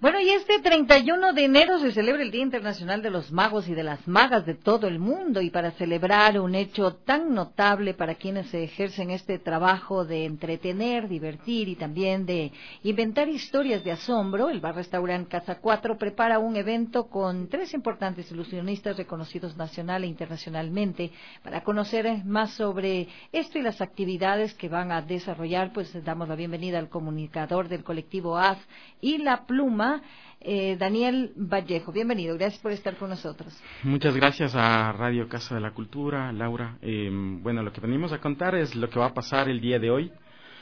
Bueno, y este 31 de enero se celebra el Día Internacional de los Magos y de las Magas de todo el mundo, y para celebrar un hecho tan notable para quienes ejercen este trabajo de entretener, divertir y también de inventar historias de asombro, el bar-restaurant Casa 4 prepara un evento con 3 importantes ilusionistas reconocidos nacional e internacionalmente. Para conocer más sobre esto y las actividades que van a desarrollar, pues damos la bienvenida al comunicador del colectivo AZ y La Pluma, Daniel Vallejo. Bienvenido, gracias por estar con nosotros. Muchas gracias a Radio Casa de la Cultura, Laura. Bueno, lo que venimos a contar es lo que va a pasar el día de hoy.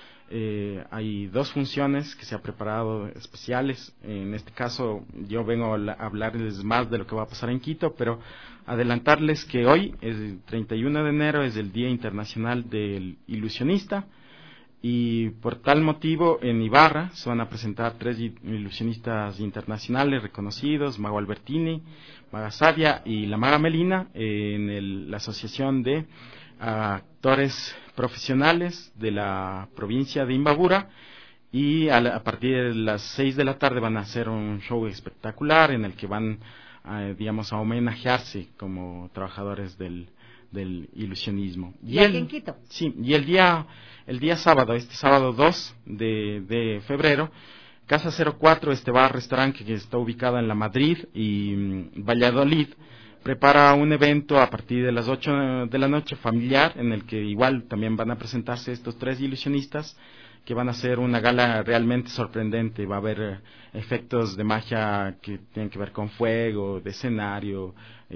Hay 2 funciones que se han preparado especiales. En este caso yo vengo a hablarles más de lo que va a pasar en Quito, pero adelantarles que hoy, el 31 de enero, es el Día Internacional del Ilusionista. Y por tal motivo en Ibarra se van a presentar 3 ilusionistas internacionales reconocidos: Mago Albertini, Maga Sadia y la Maga Melina, en la Asociación de Actores Profesionales de la provincia de Imbabura. Y a partir de las 6 de la tarde van a hacer un show espectacular en el que van digamos, a homenajearse como trabajadores del ilusionismo. ¿Y aquí en Quito? Sí, y el día sábado, este sábado 2 de febrero, Casa 04, este bar-restaurante que está ubicado en la Madrid y Valladolid, prepara un evento a partir de las 8 de la noche familiar, en el que igual también van a presentarse estos 3 ilusionistas, que van a hacer una gala realmente sorprendente. Va a haber efectos de magia que tienen que ver con fuego, de escenario,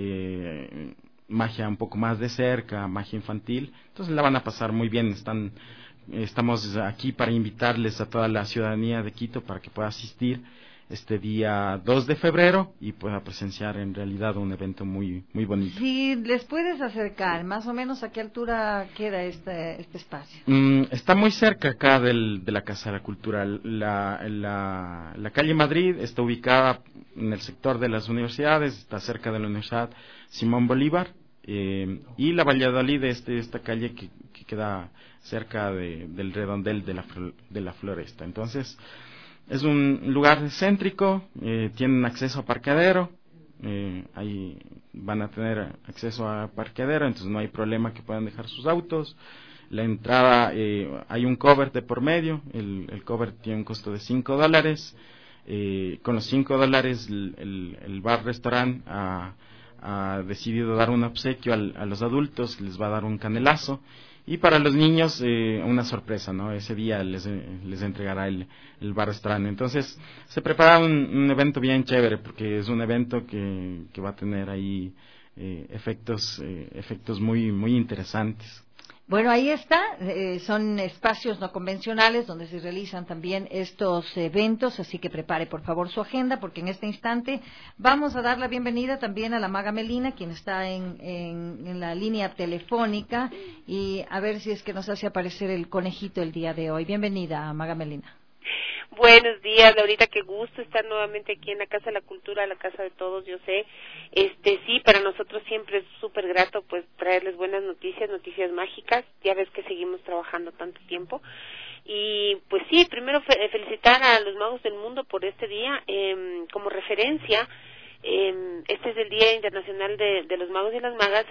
magia un poco más de cerca, magia infantil. Entonces la van a pasar muy bien. Estamos aquí para invitarles a toda la ciudadanía de Quito para que pueda asistir este día 2 de febrero y pueda presenciar en realidad un evento muy muy bonito. Si les puedes acercar, más o menos, ¿a qué altura queda este espacio? Está muy cerca acá de la Casa de la Cultura. La calle Madrid está ubicada en el sector de las universidades, está cerca de la Universidad Simón Bolívar, y la Valladolid, esta calle que queda cerca del redondel de la Floresta. Entonces es un lugar céntrico, tienen acceso a parqueadero, ahí van a tener acceso a parqueadero, entonces no hay problema que puedan dejar sus autos. La entrada, hay un cover de por medio, el cover tiene un costo de $5. Con los $5 el bar-restaurant ha decidido dar un obsequio a los adultos, les va a dar un canelazo. Y para los niños, una sorpresa, ¿no? Ese día les entregará el bar-restaurant. Entonces, se prepara un evento bien chévere, porque es un evento que va a tener ahí efectos muy, muy interesantes. Bueno, ahí está, son espacios no convencionales donde se realizan también estos eventos, así que prepare por favor su agenda, porque en este instante vamos a dar la bienvenida también a la Maga Melina, quien está en la línea telefónica, y a ver si es que nos hace aparecer el conejito el día de hoy. Bienvenida, Maga Melina. Buenos días, Laurita, qué gusto estar nuevamente aquí en la Casa de la Cultura, la casa de todos, yo sé. Sí, para nosotros siempre es súper grato pues traerles buenas noticias mágicas. Ya ves que seguimos trabajando tanto tiempo. Y pues sí, primero felicitar a los magos del mundo por este día. Como referencia, este es el Día Internacional de los Magos y las Magas,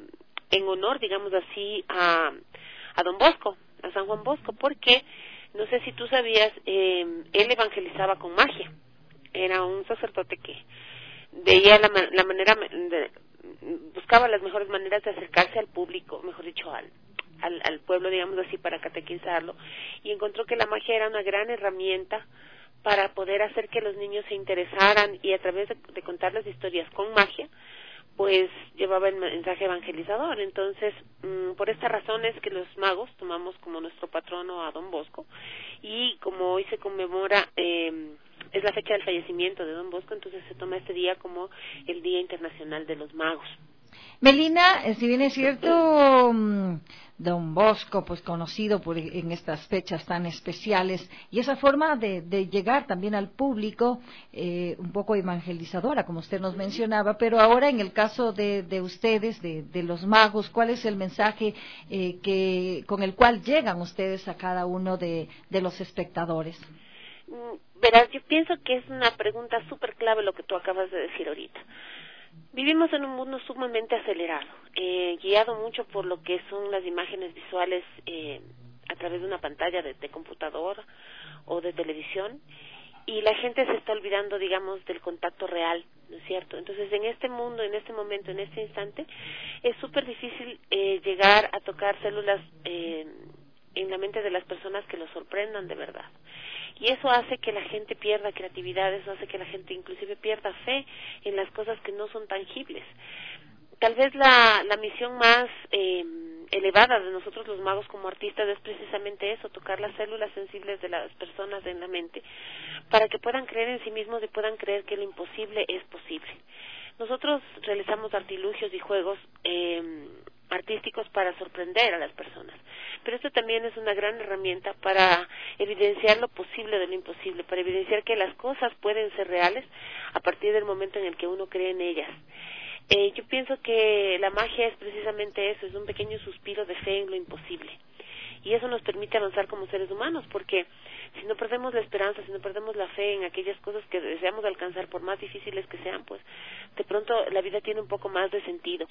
en honor, digamos así, a Don Bosco, a San Juan Bosco, porque no sé si tú sabías, él evangelizaba con magia. Era un sacerdote que veía la manera, buscaba las mejores maneras de acercarse al público, mejor dicho, al pueblo, digamos así, para catequizarlo, y encontró que la magia era una gran herramienta para poder hacer que los niños se interesaran, y a través de contarles historias con magia, pues llevaba el mensaje evangelizador. Entonces, por esta razón es que los magos tomamos como nuestro patrono a Don Bosco, y como hoy se conmemora, es la fecha del fallecimiento de Don Bosco, entonces se toma este día como el Día Internacional de los Magos. Melina, si bien es cierto, Don Bosco, pues conocido en estas fechas tan especiales, y esa forma de llegar también al público, un poco evangelizadora, como usted nos mencionaba, pero ahora en el caso de ustedes, de los magos, ¿cuál es el mensaje con el cual llegan ustedes a cada uno de los espectadores? Verás, yo pienso que es una pregunta súper clave lo que tú acabas de decir ahorita. Vivimos en un mundo sumamente acelerado, guiado mucho por lo que son las imágenes visuales a través de una pantalla de computador o de televisión, y la gente se está olvidando, digamos, del contacto real, ¿no es cierto? Entonces, en este mundo, en este momento, en este instante, es súper difícil llegar a tocar células en la mente de las personas que los sorprendan de verdad. Y eso hace que la gente pierda creatividad, eso hace que la gente inclusive pierda fe en las cosas que no son tangibles. Tal vez la misión más elevada de nosotros los magos como artistas es precisamente eso, tocar las células sensibles de las personas en la mente, para que puedan creer en sí mismos y puedan creer que lo imposible es posible. Nosotros realizamos artilugios y juegos artísticos para sorprender a las personas, pero esto también es una gran herramienta para evidenciar lo posible de lo imposible, para evidenciar que las cosas pueden ser reales a partir del momento en el que uno cree en ellas. Yo pienso que la magia es precisamente eso, es un pequeño suspiro de fe en lo imposible. Y eso nos permite avanzar como seres humanos, porque si no perdemos la esperanza, si no perdemos la fe en aquellas cosas que deseamos alcanzar, por más difíciles que sean, pues de pronto la vida tiene un poco más de sentido.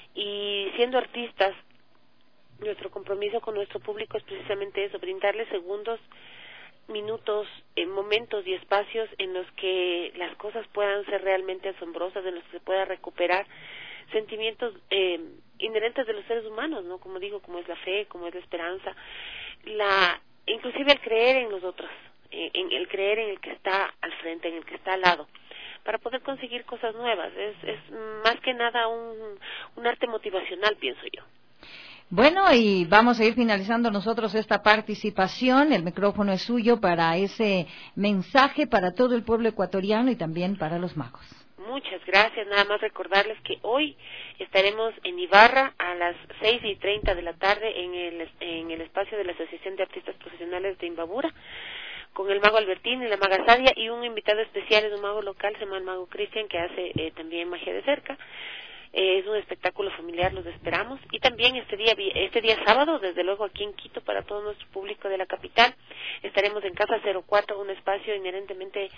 Y siendo artistas, nuestro compromiso con nuestro público es precisamente eso, brindarles segundos, minutos, momentos y espacios en los que las cosas puedan ser realmente asombrosas, en los que se pueda recuperar sentimientos inherentes de los seres humanos, ¿no? Como digo, como es la fe, como es la esperanza, inclusive el creer en los otros, en el creer en el que está al frente, en el que está al lado, para poder conseguir cosas nuevas. Es más que nada un arte motivacional, pienso yo. Bueno, y vamos a ir finalizando nosotros esta participación. El micrófono es suyo para ese mensaje para todo el pueblo ecuatoriano y también para los magos. Muchas gracias. Nada más recordarles que hoy estaremos en Ibarra a las 6:30 de la tarde en el espacio de la Asociación de Artistas Profesionales de Imbabura, con el mago Albertín y la maga Sadia, y un invitado especial es un mago local, se llama el mago Cristian, que hace también magia de cerca. Es un espectáculo familiar, los esperamos. Y también este día sábado, desde luego aquí en Quito, para todo nuestro público de la capital, estaremos en Casa 04, un espacio inherentemente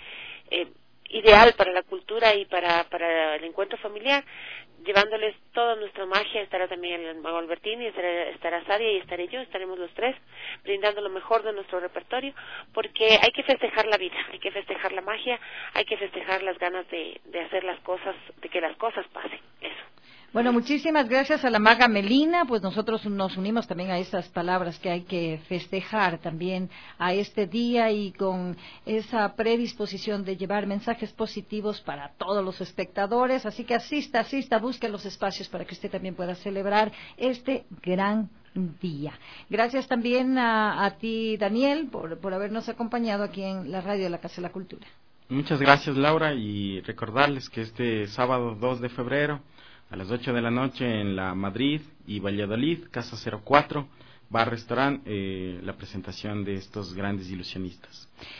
ideal para la cultura y para el encuentro familiar, llevándoles toda nuestra magia. Estará también el mago Albertini, estará Sadia y estaré yo, estaremos los tres brindando lo mejor de nuestro repertorio, porque hay que festejar la vida, hay que festejar la magia, hay que festejar las ganas de hacer las cosas, de que las cosas pasen, eso. Bueno, muchísimas gracias a la maga Melina, pues nosotros nos unimos también a esas palabras que hay que festejar también a este día, y con esa predisposición de llevar mensajes positivos para todos los espectadores, así que asista, busque los espacios para que usted también pueda celebrar este gran día. Gracias también a ti, Daniel, por habernos acompañado aquí en la radio de la Casa de la Cultura. Muchas gracias, Laura, y recordarles que este sábado 2 de febrero a las 8 de la noche en la Madrid y Valladolid, Casa 04, bar-restaurant, la presentación de estos grandes ilusionistas.